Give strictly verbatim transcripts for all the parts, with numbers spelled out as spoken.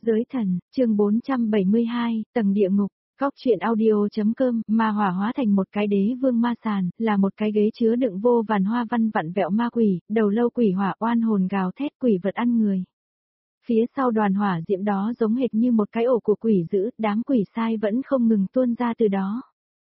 Giới thần, chương bốn trăm bảy mươi hai, tầng địa ngục. Góc truyện audio.com, ma hỏa hóa thành một cái đế vương ma sàn, là một cái ghế chứa đựng vô vàn hoa văn vặn vẹo ma quỷ, đầu lâu quỷ hỏa oan hồn gào thét quỷ vật ăn người. Phía sau đoàn hỏa diễm đó giống hệt như một cái ổ của quỷ dữ, đám quỷ sai vẫn không ngừng tuôn ra từ đó.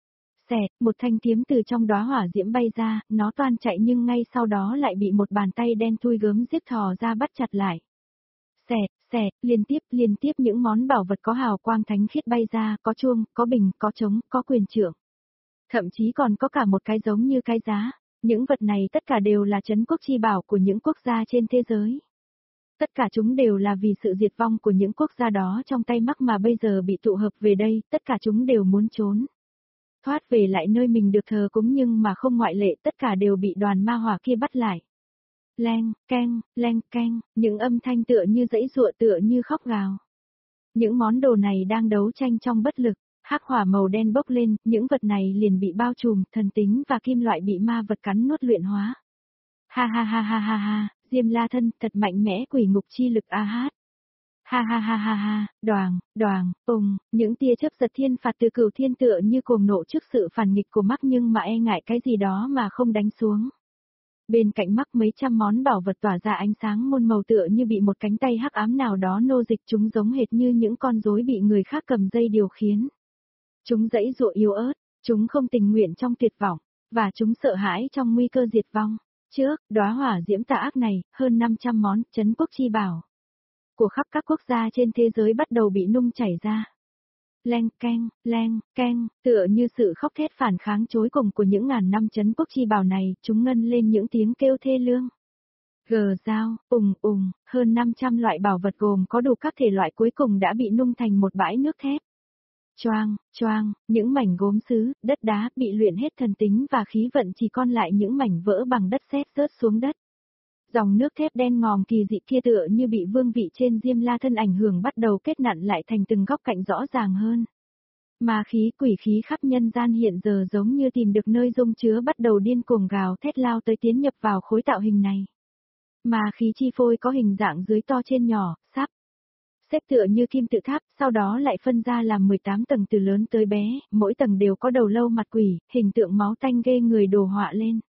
Xẹt, một thanh kiếm từ trong đóa hỏa diễm bay ra, nó toan chạy nhưng ngay sau đó lại bị một bàn tay đen thui gớm giết thò ra bắt chặt lại. Xẹt, xẹt, liên tiếp, liên tiếp những món bảo vật có hào quang thánh khiết bay ra, có chuông, có bình, có trống, có quyền trượng. Thậm chí còn có cả một cái giống như cái giá. Những vật này tất cả đều là trấn quốc chi bảo của những quốc gia trên thế giới. Tất cả chúng đều là vì sự diệt vong của những quốc gia đó trong tay Mắc mà bây giờ bị tụ hợp về đây, tất cả chúng đều muốn trốn. Thoát về lại nơi mình được thờ cúng nhưng mà không ngoại lệ, tất cả đều bị đoàn ma hỏa kia bắt lại. Leng, keng, leng, keng, những âm thanh tựa như giãy giụa tựa như khóc gào. Những món đồ này đang đấu tranh trong bất lực, hắc hỏa màu đen bốc lên, những vật này liền bị bao trùm, thần tính và kim loại bị ma vật cắn nuốt luyện hóa. Ha ha ha ha ha ha, Diêm La Thân thật mạnh mẽ quỷ ngục chi lực a hát. Ha ha ha ha ha, đoàng, đoàng, ùng, những tia chớp giật thiên phạt từ cửu thiên tựa như cuồng nộ trước sự phản nghịch của Mắc nhưng mà e ngại cái gì đó mà không đánh xuống. Bên cạnh Mắc mấy trăm món bảo vật tỏa ra ánh sáng muôn màu tựa như bị một cánh tay hắc ám nào đó nô dịch, chúng giống hệt như những con rối bị người khác cầm dây điều khiển. Chúng giãy giụa yếu ớt, chúng không tình nguyện trong tuyệt vọng, và chúng sợ hãi trong nguy cơ diệt vong. Trước, đóa hỏa diễm tà ác này, hơn năm trăm món trấn quốc chi bảo của khắp các quốc gia trên thế giới bắt đầu bị nung chảy ra. Leng keng, leng keng, tựa như sự khóc thét phản kháng chối cùng của những ngàn năm trấn quốc chi bảo này, chúng ngân lên những tiếng kêu thê lương. Gờ dao, ùng ùng, hơn năm trăm loại bảo vật gồm có đủ các thể loại cuối cùng đã bị nung thành một bãi nước thép. Choang, choang, những mảnh gốm sứ, đất đá bị luyện hết thần tính và khí vận, chỉ còn lại những mảnh vỡ bằng đất sét rớt xuống đất. Dòng nước thép đen ngòm kỳ dị kia tựa như bị vương vị trên Diêm La Thân ảnh hưởng bắt đầu kết nặn lại thành từng góc cạnh rõ ràng hơn. Ma khí quỷ khí khắp nhân gian hiện giờ giống như tìm được nơi dung chứa bắt đầu điên cuồng gào thét lao tới tiến nhập vào khối tạo hình này. Ma khí chi phôi có hình dạng dưới to trên nhỏ, sắp xếp tựa như kim tự tháp, sau đó lại phân ra làm mười tám tầng từ lớn tới bé, mỗi tầng đều có đầu lâu mặt quỷ, hình tượng máu tanh ghê người đồ họa lên.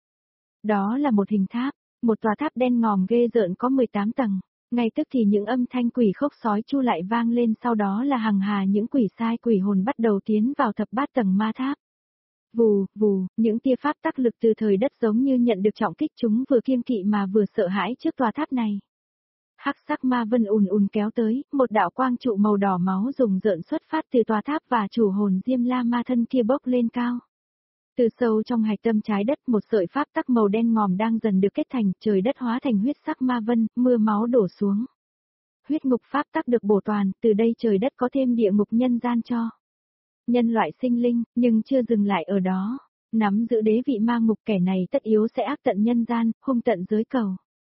Đó là một hình tháp. Một tòa tháp đen ngòm ghê rợn có mười tám tầng, ngay tức thì những âm thanh quỷ khóc sói chu lại vang lên, sau đó là hàng hà những quỷ sai quỷ hồn bắt đầu tiến vào thập bát tầng ma tháp. Vù, vù, những tia pháp tắc lực từ thời đất giống như nhận được trọng kích, chúng vừa kiêng kỵ mà vừa sợ hãi trước tòa tháp này. Hắc sắc ma vân ùn ùn kéo tới, một đạo quang trụ màu đỏ máu rùng rợn xuất phát từ tòa tháp và chủ hồn Diêm La Ma Thân kia bốc lên cao. Từ sâu trong hạch tâm trái đất, một sợi pháp tắc màu đen ngòm đang dần được kết thành, trời đất hóa thành huyết sắc ma vân, mưa máu đổ xuống. Huyết ngục pháp tắc được bổ toàn, từ đây trời đất có thêm địa ngục nhân gian cho nhân loại sinh linh, nhưng chưa dừng lại ở đó. Nắm giữ đế vị ma ngục, kẻ này tất yếu sẽ ác tận nhân gian, hung tận giới cầu.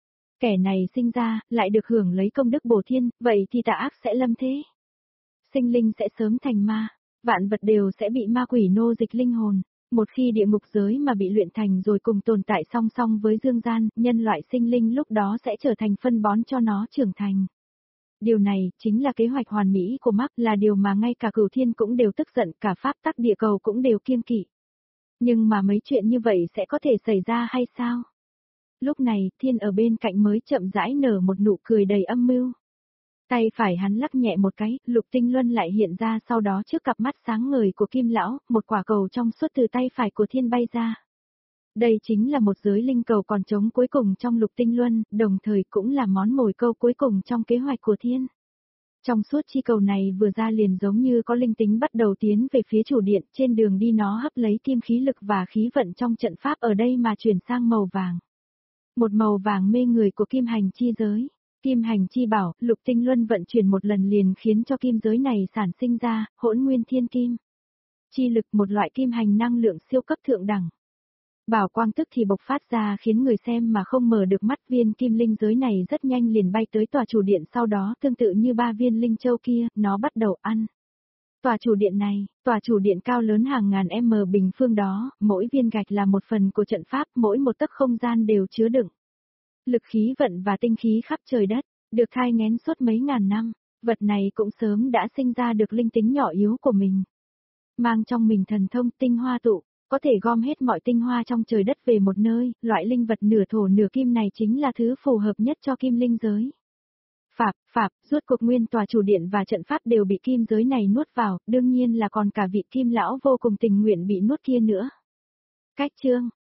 Kẻ này sinh ra, lại được hưởng lấy công đức bổ thiên, vậy thì tà ác sẽ lâm thế. Sinh linh sẽ sớm thành ma, vạn vật đều sẽ bị ma quỷ nô dịch linh hồn. Một khi địa ngục giới mà bị luyện thành rồi cùng tồn tại song song với dương gian, nhân loại sinh linh lúc đó sẽ trở thành phân bón cho nó trưởng thành. Điều này chính là kế hoạch hoàn mỹ của Mắc, là điều mà ngay cả cửu thiên cũng đều tức giận, cả pháp tắc địa cầu cũng đều kiêng kỵ. Nhưng mà mấy chuyện như vậy sẽ có thể xảy ra hay sao? Lúc này, Thiên ở bên cạnh mới chậm rãi nở một nụ cười đầy âm mưu. Tay phải hắn lắc nhẹ một cái, lục tinh luân lại hiện ra, sau đó trước cặp mắt sáng ngời của Kim lão, một quả cầu trong suốt từ tay phải của Thiên bay ra. Đây chính là một giới linh cầu còn trống cuối cùng trong lục tinh luân, đồng thời cũng là món mồi câu cuối cùng trong kế hoạch của Thiên. Trong suốt chi cầu này vừa ra liền giống như có linh tính bắt đầu tiến về phía chủ điện, trên đường đi nó hấp lấy kim khí lực và khí vận trong trận pháp ở đây mà chuyển sang màu vàng. Một màu vàng mê người của kim hành chi giới. Kim hành chi bảo, lục tinh luân vận chuyển một lần liền khiến cho kim giới này sản sinh ra, hỗn nguyên thiên kim. Chi lực, một loại kim hành năng lượng siêu cấp thượng đẳng. Bảo quang tức thì bộc phát ra khiến người xem mà không mở được mắt, viên kim linh giới này rất nhanh liền bay tới tòa chủ điện, sau đó tương tự như ba viên linh châu kia, nó bắt đầu ăn. Tòa chủ điện này, tòa chủ điện cao lớn hàng ngàn m bình phương đó, mỗi viên gạch là một phần của trận pháp, mỗi một tấc không gian đều chứa đựng lực khí vận và tinh khí khắp trời đất, được thai nghén suốt mấy ngàn năm. Vật này cũng sớm đã sinh ra được linh tính nhỏ yếu của mình. Mang trong mình thần thông tinh hoa tụ, có thể gom hết mọi tinh hoa trong trời đất về một nơi, loại linh vật nửa thổ nửa kim này chính là thứ phù hợp nhất cho kim linh giới. Phạp, phạp, rốt cuộc nguyên tòa chủ điện và trận pháp đều bị kim giới này nuốt vào, đương nhiên là còn cả vị kim lão vô cùng tình nguyện bị nuốt kia nữa. Cách chương